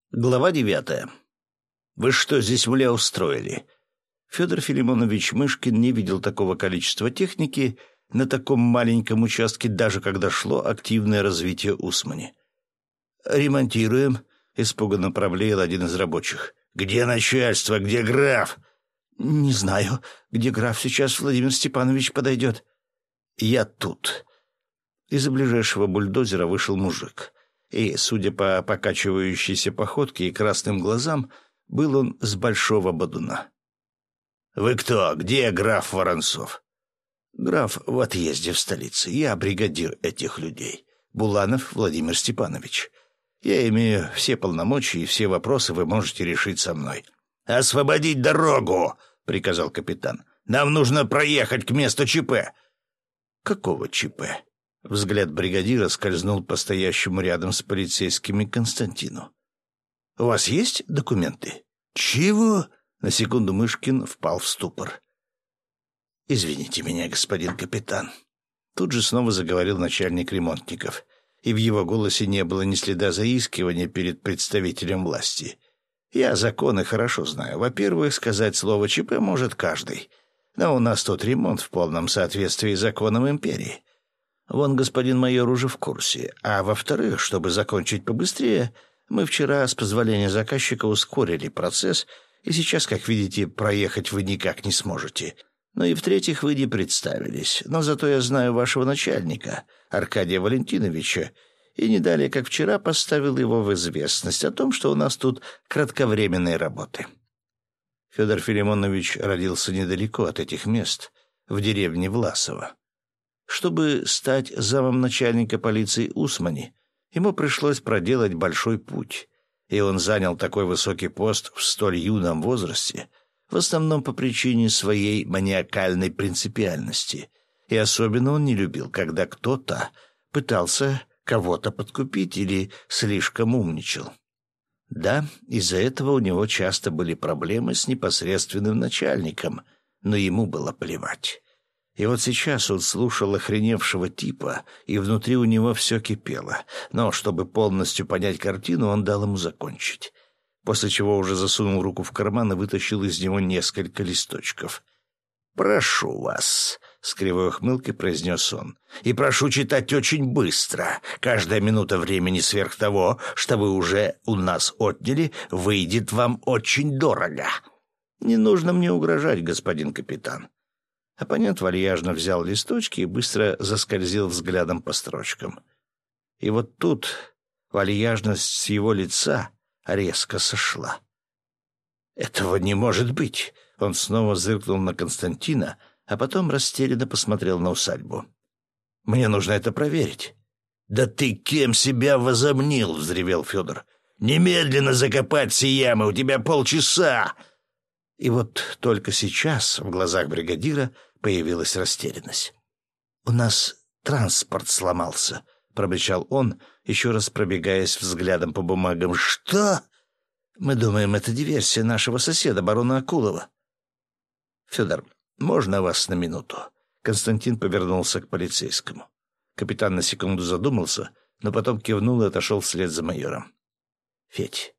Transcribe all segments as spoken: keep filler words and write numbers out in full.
Глава девятая. «Вы что здесь, мля, устроили?» Федор Филимонович Мышкин не видел такого количества техники на таком маленьком участке, даже когда шло активное развитие Усмани. «Ремонтируем», — испуганно проблеял один из рабочих. «Где начальство? Где граф?» «Не знаю, где граф. Сейчас Владимир Степанович подойдет». «Я тут». Из-за ближайшего бульдозера вышел мужик. И, судя по покачивающейся походке и красным глазам, был он с большого бодуна. «Вы кто? Где граф Воронцов?» «Граф в отъезде в столице. Я бригадир этих людей. Буланов Владимир Степанович. Я имею все полномочия, и все вопросы вы можете решить со мной». «Освободить дорогу!» — приказал капитан. «Нам нужно проехать к месту ЧП». «Какого ЧП?» Взгляд бригадира скользнул по стоящему рядом с полицейскими Константину. «У вас есть документы?» «Чего?» На секунду Мышкин впал в ступор. «Извините меня, господин капитан». Тут же снова заговорил начальник ремонтников, и в его голосе не было ни следа заискивания перед представителем власти. «Я законы хорошо знаю. Во-первых, сказать слово ЧП может каждый, но у нас тут ремонт в полном соответствии с законом империи. Вон господин майор уже в курсе. А во-вторых, чтобы закончить побыстрее, мы вчера, с позволения заказчика, ускорили процесс, и сейчас, как видите, проехать вы никак не сможете. Ну и в-третьих, вы не представились. Но зато я знаю вашего начальника, Аркадия Валентиновича, и не далее, как вчера, поставил его в известность о том, что у нас тут кратковременные работы». Федор Филимонович родился недалеко от этих мест, в деревне Власово. Чтобы стать замом начальника полиции Усмани, ему пришлось проделать большой путь, и он занял такой высокий пост в столь юном возрасте, в основном по причине своей маниакальной принципиальности, и особенно он не любил, когда кто-то пытался кого-то подкупить или слишком умничал. Да, из-за этого у него часто были проблемы с непосредственным начальником, но ему было плевать. И вот сейчас он слушал охреневшего типа, и внутри у него все кипело. Но чтобы полностью понять картину, он дал ему закончить. После чего уже засунул руку в карман и вытащил из него несколько листочков. «Прошу вас», — с кривой ухмылкой произнес он, — «и прошу читать очень быстро. Каждая минута времени сверх того, что вы уже у нас отняли, выйдет вам очень дорого. Не нужно мне угрожать, господин капитан». Оппонент вальяжно взял листочки и быстро заскользил взглядом по строчкам. И вот тут вальяжность с его лица резко сошла. «Этого не может быть!» Он снова зыркнул на Константина, а потом растерянно посмотрел на усадьбу. «Мне нужно это проверить». «Да ты кем себя возомнил?» — взревел Федор. «Немедленно закопать все ямы, у тебя полчаса!» И вот только сейчас в глазах бригадира появилась растерянность. «У нас транспорт сломался», — пробычал он, еще раз пробегаясь взглядом по бумагам. «Что?» «Мы думаем, это диверсия нашего соседа, барона Акулова». «Федор, можно вас на минуту?» Константин повернулся к полицейскому. Капитан на секунду задумался, но потом кивнул и отошел вслед за майором. «Федь,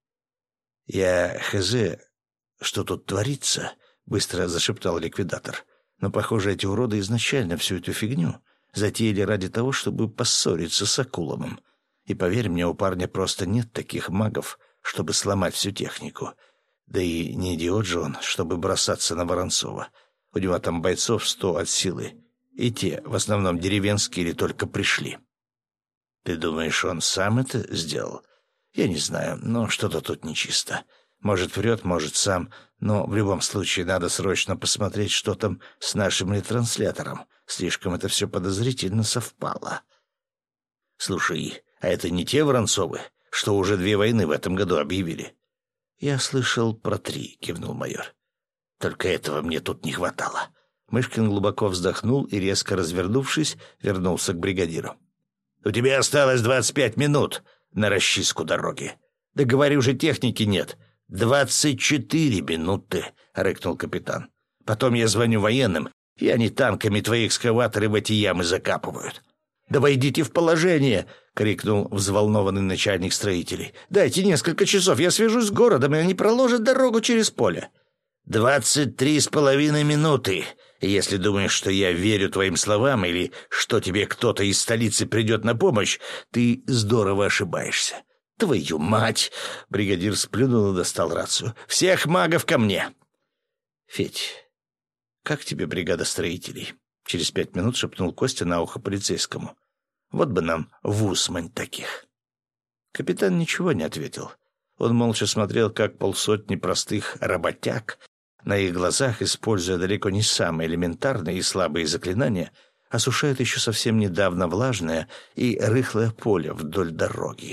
я хз, что тут творится?» — быстро зашептал ликвидатор. «Но, похоже, эти уроды изначально всю эту фигню затеяли ради того, чтобы поссориться с Акуловым. И, поверь мне, у парня просто нет таких магов, чтобы сломать всю технику. Да и не идиот же он, чтобы бросаться на Воронцова. У него там бойцов сто от силы, и те, в основном деревенские, или только пришли». «Ты думаешь, он сам это сделал?» «Я не знаю, но что-то тут нечисто. Может, врет, может, сам, но в любом случае надо срочно посмотреть, что там с нашим ретранслятором. Слишком это все подозрительно совпало». «Слушай, а это не те Воронцовы, что уже две войны в этом году объявили?» «Я слышал про три», — кивнул майор. «Только этого мне тут не хватало». Мышкин глубоко вздохнул и, резко развернувшись, вернулся к бригадиру. «У тебя осталось двадцать пять минут на расчистку дороги. Да говорю же, техники нет». «Двадцать четыре минуты», — рыкнул капитан. «Потом я звоню военным, и они танками твои экскаваторы в эти ямы закапывают». «Да войдите в положение!» — крикнул взволнованный начальник строителей. «Дайте несколько часов, я свяжусь с городом, и они проложат дорогу через поле». «Двадцать три с половиной минуты. Если думаешь, что я верю твоим словам или что тебе кто-то из столицы придет на помощь, ты здорово ошибаешься. Твою мать!» Бригадир сплюнул и достал рацию. «Всех магов ко мне!» «Федь, как тебе бригада строителей?» Через пять минут шепнул Костя на ухо полицейскому. «Вот бы нам в Усмань таких». Капитан ничего не ответил. Он молча смотрел, как полсотни простых работяг на их глазах, используя далеко не самые элементарные и слабые заклинания, осушают еще совсем недавно влажное и рыхлое поле вдоль дороги.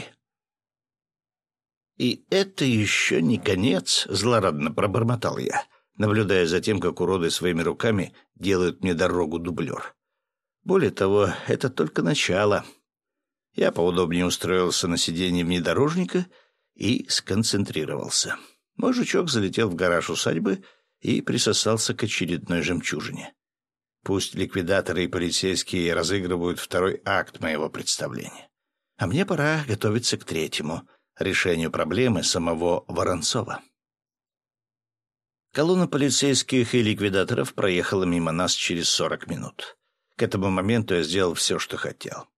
«И это еще не конец», — злорадно пробормотал я, наблюдая за тем, как уроды своими руками делают мне дорогу дублер. Более того, это только начало. Я поудобнее устроился на сиденье внедорожника и сконцентрировался. Мой жучок залетел в гараж усадьбы и присосался к очередной жемчужине. Пусть ликвидаторы и полицейские разыгрывают второй акт моего представления. А мне пора готовиться к третьему — решению проблемы самого Воронцова. Колонна полицейских и ликвидаторов проехала мимо нас через сорок минут. К этому моменту я сделал все, что хотел.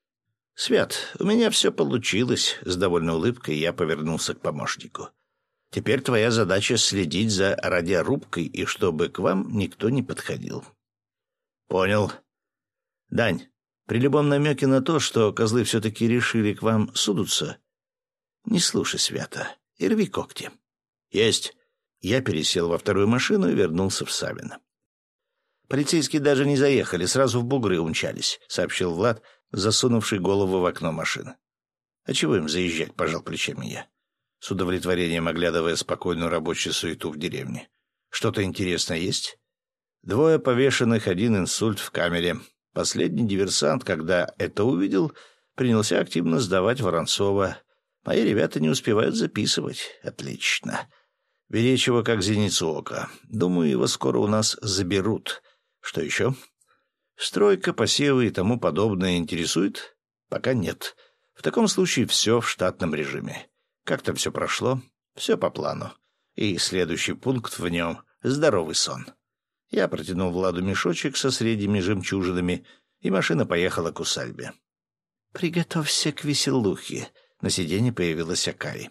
«Свят, у меня все получилось», — с довольной улыбкой я повернулся к помощнику. «Теперь твоя задача следить за радиорубкой и чтобы к вам никто не подходил». «Понял. Дань, при любом намеке на то, что козлы все-таки решили к вам судиться, не слушай Свята и рви когти». «Есть». Я пересел во вторую машину и вернулся в Савино. «Полицейские даже не заехали, сразу в бугры умчались», — сообщил Влад, засунувший голову в окно машины. «А чего им заезжать?» — пожал плечами я, с удовлетворением оглядывая спокойную рабочую суету в деревне. «Что-то интересное есть?» Двое повешенных, один инсульт в камере. Последний диверсант, когда это увидел, принялся активно сдавать Воронцова. Мои ребята не успевают записывать. Отлично. Беречь его как зеницу ока. Думаю, его скоро у нас заберут. Что еще? Стройка, посевы и тому подобное интересует? Пока нет. В таком случае все в штатном режиме. Как там все прошло? Все по плану. И следующий пункт в нем — здоровый сон. Я протянул Владу мешочек со средними жемчужинами, и машина поехала к усадьбе. «Приготовься к веселухе». На сиденье появилась Акаи.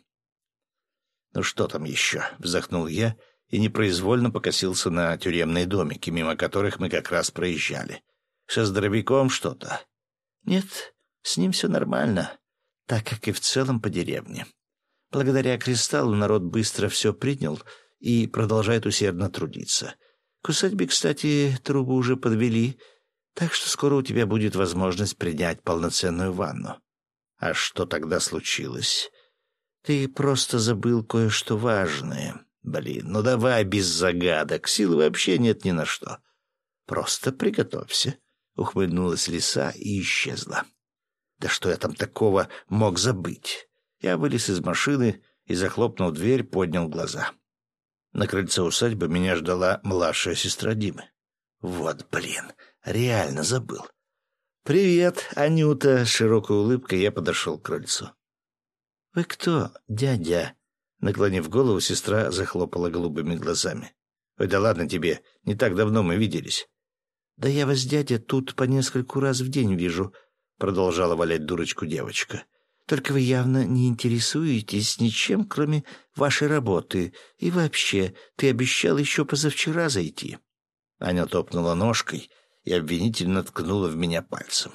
«Ну что там еще?» — вздохнул я и непроизвольно покосился на тюремные домики, мимо которых мы как раз проезжали. «Со здоровяком что-то?» «Нет, с ним все нормально, так как и в целом по деревне. Благодаря кристаллу народ быстро все принял и продолжает усердно трудиться. К усадьбе, кстати, трубы уже подвели, так что скоро у тебя будет возможность принять полноценную ванну». «А что тогда случилось?» «Ты просто забыл кое-что важное. Блин, ну давай без загадок, силы вообще нет ни на что. Просто приготовься». Ухмыльнулась лиса и исчезла. «Да что я там такого мог забыть?» Я вылез из машины и, захлопнув дверь, поднял глаза. На крыльце усадьбы меня ждала младшая сестра Димы. Вот, блин, реально забыл. «Привет, Анюта!» — с широкой улыбкой я подошел к крыльцу. «Вы кто, дядя?» Наклонив голову, сестра захлопала голубыми глазами. «Ой, да ладно тебе, не так давно мы виделись». «Да я вас, дядя, тут по нескольку раз в день вижу», — продолжала валять дурочку девочка. «Только вы явно не интересуетесь ничем, кроме вашей работы. И вообще, ты обещал еще позавчера зайти». Аня топнула ножкой и обвинительно ткнула в меня пальцем.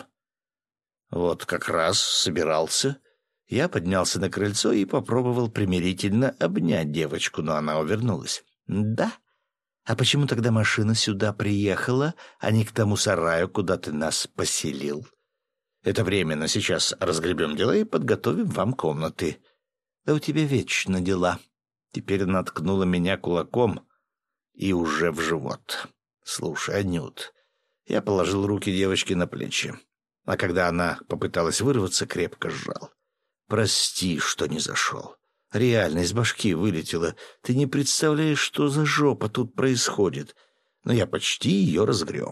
«Вот как раз собирался». Я поднялся на крыльцо и попробовал примирительно обнять девочку, но она увернулась. «Да? А почему тогда машина сюда приехала, а не к тому сараю, куда ты нас поселил?» «Это временно. Сейчас разгребем дела и подготовим вам комнаты». «Да у тебя вечно дела». Теперь она ткнула меня кулаком и уже в живот. «Слушай, Анют». Я положил руки девочки на плечи, а когда она попыталась вырваться, крепко сжал. «Прости, что не зашел. Реально из башки вылетело. Ты не представляешь, что за жопа тут происходит. Но я почти ее разгреб.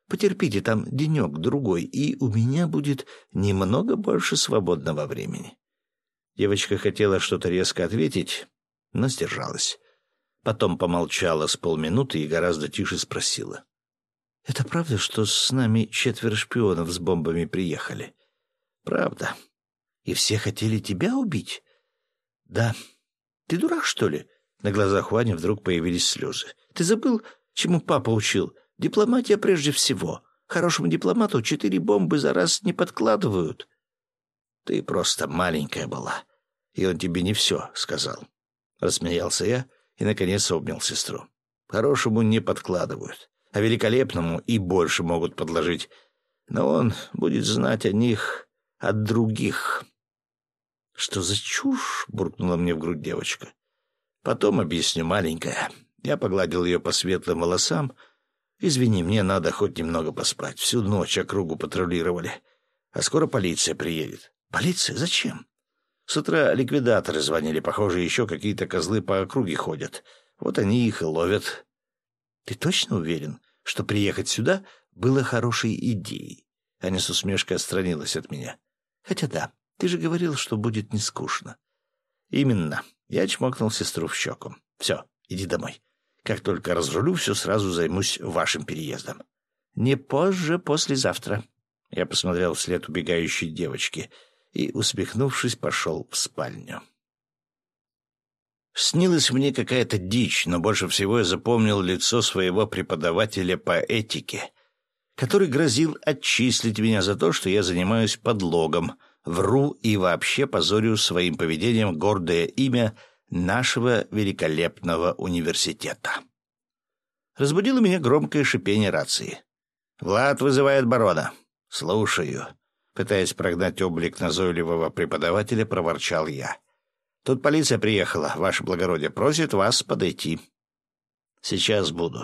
Потерпите там денек-другой, и у меня будет немного больше свободного времени». Девочка хотела что-то резко ответить, но сдержалась. Потом помолчала с полминуты и гораздо тише спросила: «Это правда, что с нами четверо шпионов с бомбами приехали?» «Правда. И все хотели тебя убить?» «Да. Ты дурак, что ли?» На глазах Вани вдруг появились слезы. «Ты забыл, чему папа учил? Дипломатия прежде всего. Хорошему дипломату четыре бомбы за раз не подкладывают». «Ты просто маленькая была, и он тебе не все сказал». Рассмеялся я и, наконец, обнял сестру. «Хорошему не подкладывают, а великолепному и больше могут подложить. Но он будет знать о них от других». «Что за чушь?» — буркнула мне в грудь девочка. «Потом объясню, маленькая». Я погладил ее по светлым волосам. «Извини, мне надо хоть немного поспать. Всю ночь округу патрулировали. А скоро полиция приедет». «Полиция? Зачем?» «С утра ликвидаторы звонили. Похоже, еще какие-то козлы по округе ходят. Вот они их и ловят». «Ты точно уверен, что приехать сюда было хорошей идеей?» Аня с усмешкой отстранилась от меня. «Хотя да, ты же говорил, что будет не скучно». «Именно». Я чмокнул сестру в щеку. «Все, иди домой. Как только разрулю, все сразу займусь вашим переездом». «Не позже послезавтра». Я посмотрел вслед убегающей девочки и, усмехнувшись, пошел в спальню. Снилась мне какая-то дичь, но больше всего я запомнил лицо своего преподавателя по этике, который грозил отчислить меня за то, что я занимаюсь подлогом, вру и вообще позорю своим поведением гордое имя нашего великолепного университета. Разбудило меня громкое шипение рации. «Влад вызывает барона». «Слушаю». Пытаясь прогнать облик назойливого преподавателя, проворчал я. «Тут полиция приехала, ваше благородие, просит вас подойти». «Сейчас буду».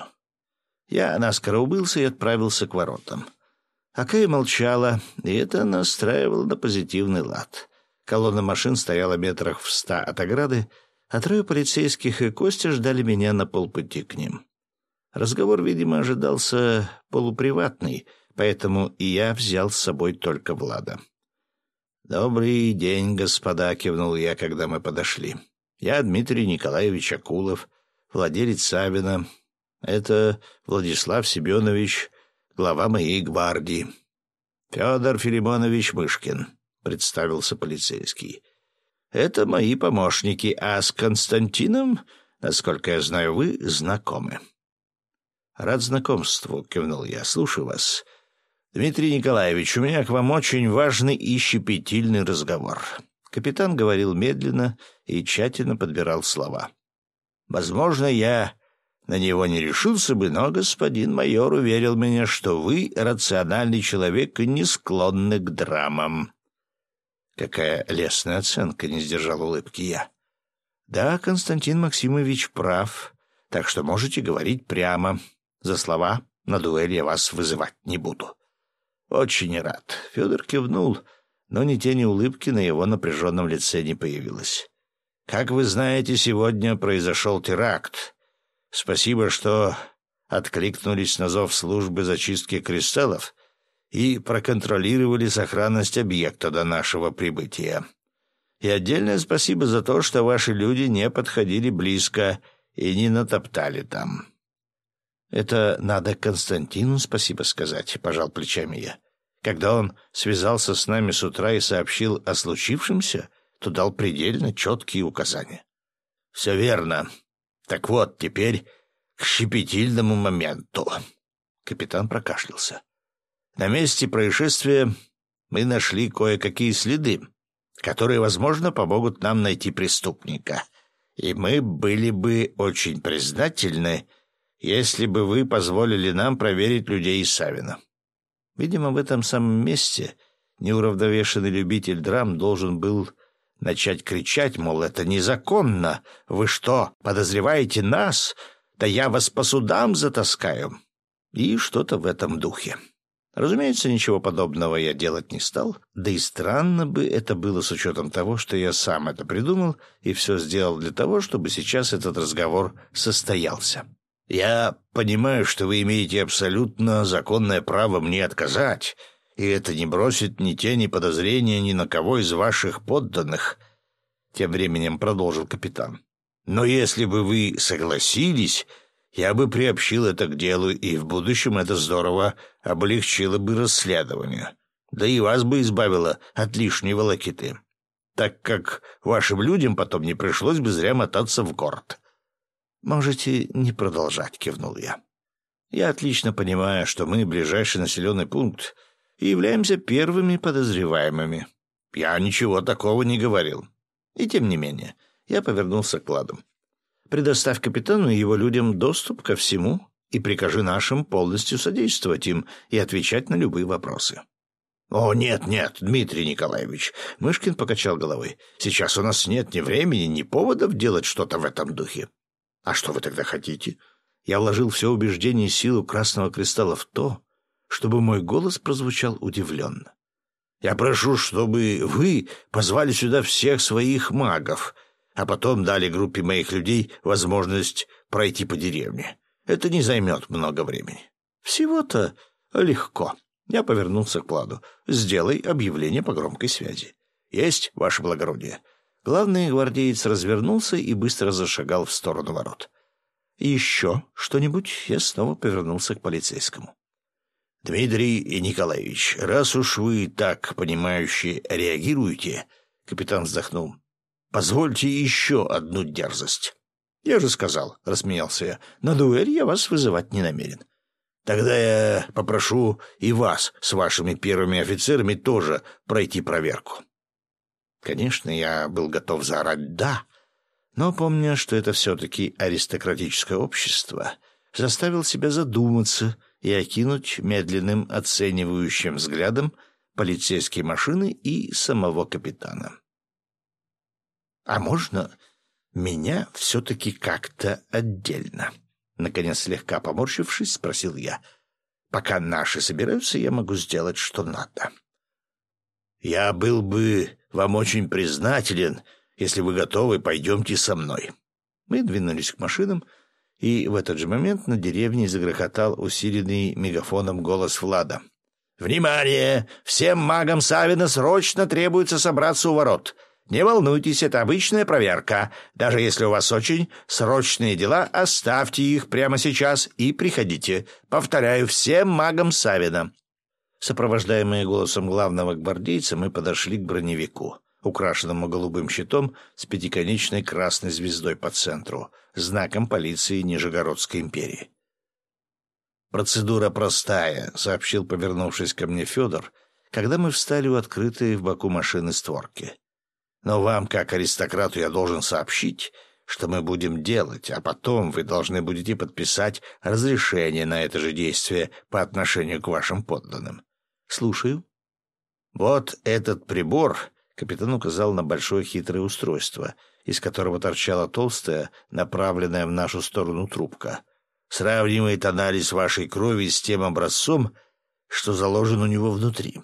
Я наскоро убылся и отправился к воротам. Акая молчала, и это настраивало на позитивный лад. Колонна машин стояла метрах в ста от ограды, а трое полицейских и Костя ждали меня на полпути к ним. Разговор, видимо, ожидался полуприватный, поэтому и я взял с собой только Влада. «Добрый день, господа», — кивнул я, когда мы подошли. «Я Дмитрий Николаевич Акулов, владелец Савина. Это Владислав Семенович, глава моей гвардии». «Федор Филимонович Мышкин», — представился полицейский. «Это мои помощники, а с Константином, насколько я знаю, вы знакомы». «Рад знакомству», — кивнул я. «Слушаю вас. Дмитрий Николаевич, у меня к вам очень важный и щепетильный разговор». Капитан говорил медленно и тщательно подбирал слова. «Возможно, я на него не решился бы, но господин майор уверил меня, что вы рациональный человек и не склонны к драмам». «Какая лестная оценка», — не сдержал улыбки я. «Да, Константин Максимович прав, так что можете говорить прямо. За слова на дуэль я вас вызывать не буду». «Очень рад». Федор кивнул, но ни тени улыбки на его напряженном лице не появилось. «Как вы знаете, сегодня произошел теракт. Спасибо, что откликнулись на зов службы зачистки кристаллов и проконтролировали сохранность объекта до нашего прибытия. И отдельное спасибо за то, что ваши люди не подходили близко и не натоптали там». «Это надо Константину спасибо сказать», — пожал плечами я. «Когда он связался с нами с утра и сообщил о случившемся, то дал предельно четкие указания». «Все верно. Так вот, теперь к щепетильному моменту». Капитан прокашлялся. «На месте происшествия мы нашли кое-какие следы, которые, возможно, помогут нам найти преступника. И мы были бы очень признательны, если бы вы позволили нам проверить людей из Савина». Видимо, в этом самом месте неуравновешенный любитель драм должен был начать кричать, мол, это незаконно. «Вы что, подозреваете нас? Да я вас по судам затаскаю». И что-то в этом духе. Разумеется, ничего подобного я делать не стал, да и странно бы это было с учетом того, что я сам это придумал и все сделал для того, чтобы сейчас этот разговор состоялся. «Я понимаю, что вы имеете абсолютно законное право мне отказать, и это не бросит ни тени подозрения ни на кого из ваших подданных», — тем временем продолжил капитан. «Но если бы вы согласились, я бы приобщил это к делу, и в будущем это здорово облегчило бы расследование, да и вас бы избавило от лишней волокиты, так как вашим людям потом не пришлось бы зря мотаться в город». «Можете не продолжать», — кивнул я. «Я отлично понимаю, что мы ближайший населенный пункт и являемся первыми подозреваемыми. Я ничего такого не говорил. И тем не менее, я повернулся к Ладу. Предоставь капитану и его людям доступ ко всему и прикажи нашим полностью содействовать им и отвечать на любые вопросы». «О, нет, нет, Дмитрий Николаевич», — Мышкин покачал головой. «Сейчас у нас нет ни времени, ни поводов делать что-то в этом духе». «А что вы тогда хотите?» Я вложил все убеждение и силу Красного Кристалла в то, чтобы мой голос прозвучал удивленно. «Я прошу, чтобы вы позвали сюда всех своих магов, а потом дали группе моих людей возможность пройти по деревне. Это не займет много времени». «Всего-то легко». Я повернулся к Ладу. «Сделай объявление по громкой связи». «Есть, ваше благородие». Главный гвардеец развернулся и быстро зашагал в сторону ворот. «Еще что-нибудь?» Я снова повернулся к полицейскому. «Дмитрий Николаевич, раз уж вы так понимающе реагируете», — капитан вздохнул, — «позвольте еще одну дерзость». «Я же сказал», — рассмеялся я, — «на дуэль я вас вызывать не намерен». «Тогда я попрошу и вас с вашими первыми офицерами тоже пройти проверку». Конечно, я был готов заорать «да», но, помня, что это все-таки аристократическое общество, заставил себя задуматься и окинуть медленным оценивающим взглядом полицейские машины и самого капитана. «А можно меня все-таки как-то отдельно?» Наконец, слегка поморщившись, спросил я. «Пока наши собираются, я могу сделать, что надо». «Я был бы вам очень признателен, если вы готовы, пойдемте со мной». Мы двинулись к машинам, и в этот же момент на деревне загрохотал усиленный мегафоном голос Влада. «Внимание! Всем магам Савина срочно требуется собраться у ворот. Не волнуйтесь, это обычная проверка. Даже если у вас очень срочные дела, оставьте их прямо сейчас и приходите. Повторяю, всем магам Савина». Сопровождаемые голосом главного гвардейца, мы подошли к броневику, украшенному голубым щитом с пятиконечной красной звездой по центру, знаком полиции Нижегородской империи. «Процедура простая», — сообщил, повернувшись ко мне Федор, когда мы встали у открытой в боку машины створки. «Но вам, как аристократу, я должен сообщить, что мы будем делать, а потом вы должны будете подписать разрешение на это же действие по отношению к вашим подданным». «Слушаю». «Вот этот прибор», — капитан указал на большое хитрое устройство, из которого торчала толстая, направленная в нашу сторону трубка, «сравнивает анализ вашей крови с тем образцом, что заложен у него внутри».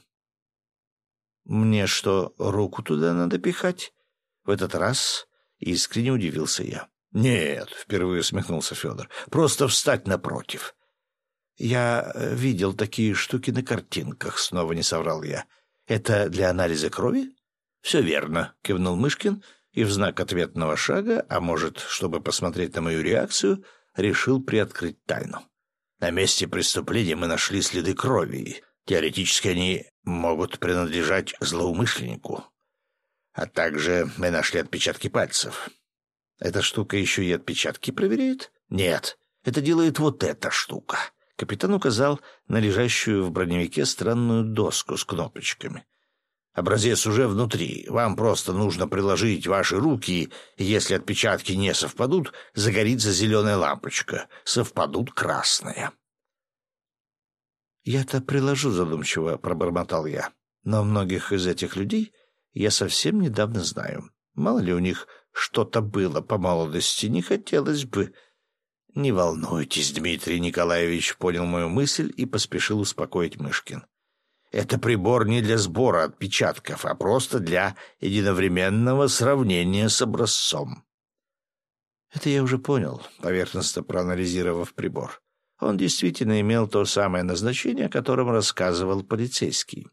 «Мне что, руку туда надо пихать?» В этот раз искренне удивился я. «Нет», — впервые усмехнулся Федор, — «просто встать напротив». «Я видел такие штуки на картинках», — снова не соврал я. «Это для анализа крови?» «Все верно», — кивнул Мышкин, и в знак ответного шага, а может, чтобы посмотреть на мою реакцию, решил приоткрыть тайну. «На месте преступления мы нашли следы крови. Теоретически они могут принадлежать злоумышленнику. А также мы нашли отпечатки пальцев». «Эта штука еще и отпечатки проверяет?» «Нет, это делает вот эта штука». Капитан указал на лежащую в броневике странную доску с кнопочками. «Образец уже внутри. Вам просто нужно приложить ваши руки, и если отпечатки не совпадут, загорится зеленая лампочка. Совпадут — красная». «Я-то приложу», — задумчиво пробормотал я. «Но многих из этих людей я совсем недавно знаю. Мало ли у них что-то было по молодости, не хотелось бы...» «Не волнуйтесь, Дмитрий Николаевич», — понял мою мысль и поспешил успокоить Мышкин. «Это прибор не для сбора отпечатков, а просто для единовременного сравнения с образцом». Это я уже понял, поверхностно проанализировав прибор. Он действительно имел то самое назначение, о котором рассказывал полицейский.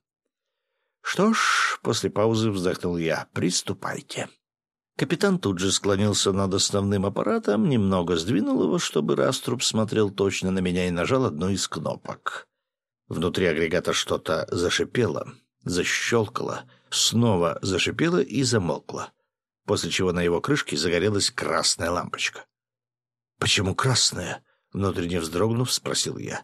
«Что ж», — после паузы вздохнул я, — «приступайте». Капитан тут же склонился над основным аппаратом, немного сдвинул его, чтобы раструб смотрел точно на меня, и нажал одну из кнопок. Внутри агрегата что-то зашипело, защелкало, снова зашипело и замолкло, после чего на его крышке загорелась красная лампочка. «Почему красная?» — внутренне вздрогнув, спросил я.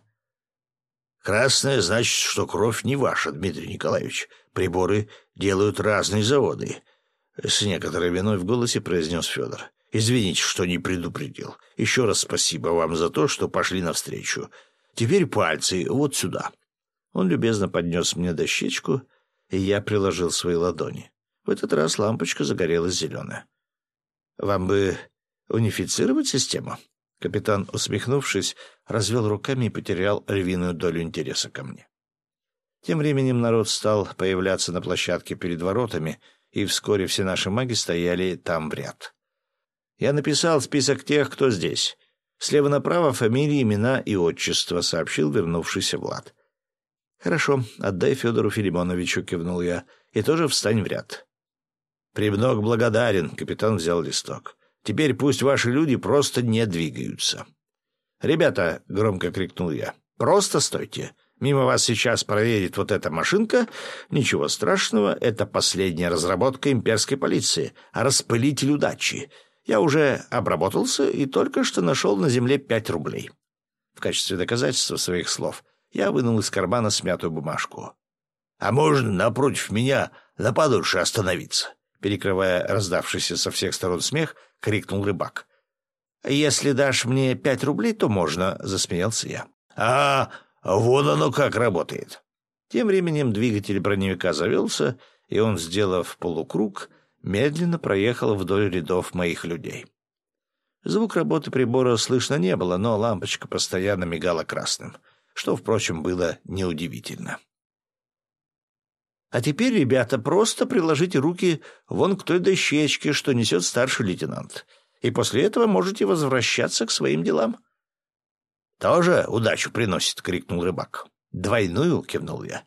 «Красная значит, что кровь не ваша, Дмитрий Николаевич. Приборы делают разные заводы». С некоторой виной в голосе произнес Федор. «Извините, что не предупредил. Еще раз спасибо вам за то, что пошли навстречу. Теперь пальцы вот сюда». Он любезно поднес мне дощечку, и я приложил свои ладони. В этот раз лампочка загорелась зеленая. «Вам бы унифицировать систему?» Капитан, усмехнувшись, развел руками и потерял львиную долю интереса ко мне. Тем временем народ стал появляться на площадке перед воротами, и вскоре все наши маги стояли там в ряд. «Я написал список тех, кто здесь. Слева направо фамилии, имена и отчество», — сообщил вернувшийся Влад. «Хорошо, отдай Федору Филимоновичу», — кивнул я, — «и тоже встань в ряд». «Премног благодарен», — капитан взял листок. «Теперь пусть ваши люди просто не двигаются». «Ребята», — громко крикнул я, — «просто стойте. Мимо вас сейчас проедет вот эта машинка. Ничего страшного, это последняя разработка имперской полиции. Распылитель удачи. Я уже обработался и только что нашел на земле пять рублей». В качестве доказательства своих слов я вынул из кармана смятую бумажку. «А можно напротив меня на подольше остановиться?» Перекрывая раздавшийся со всех сторон смех, крикнул рыбак. «Если дашь мне пять рублей, то можно», — засмеялся я. «А, вон оно как работает». Тем временем двигатель броневика завелся, и он, сделав полукруг, медленно проехал вдоль рядов моих людей. Звук работы прибора слышно не было, но лампочка постоянно мигала красным, что, впрочем, было неудивительно. «А теперь, ребята, просто приложите руки вон к той дощечке, что несет старший лейтенант, и после этого можете возвращаться к своим делам». «Тоже удачу приносит», — крикнул рыбак. «Двойную», — кивнул я.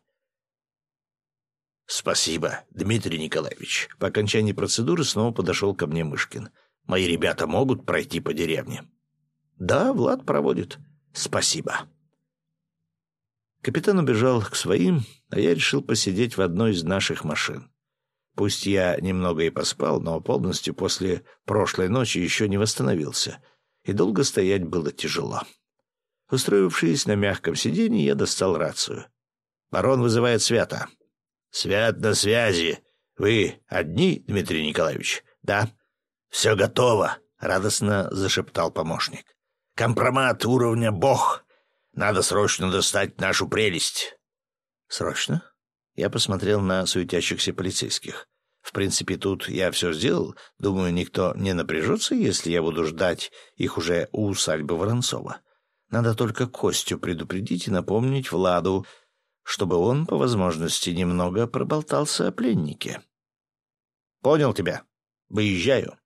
«Спасибо, Дмитрий Николаевич». По окончании процедуры снова подошел ко мне Мышкин. «Мои ребята могут пройти по деревне?» «Да, Влад проводит. Спасибо». Капитан убежал к своим, а я решил посидеть в одной из наших машин. Пусть я немного и поспал, но полностью после прошлой ночи еще не восстановился, и долго стоять было тяжело. Устроившись на мягком сиденье, я достал рацию. «Барон вызывает Свята». «Свят на связи. Вы одни, Дмитрий Николаевич?» «Да». «Все готово», — радостно зашептал помощник. «Компромат уровня бог. Надо срочно достать нашу прелесть». «Срочно?» Я посмотрел на суетящихся полицейских. В принципе, тут я все сделал. Думаю, никто не напряжется, если я буду ждать их уже у усадьбы Воронцова. Надо только Костю предупредить и напомнить Владу, чтобы он, по возможности, немного проболтался о пленнике. «Понял тебя. Выезжаю».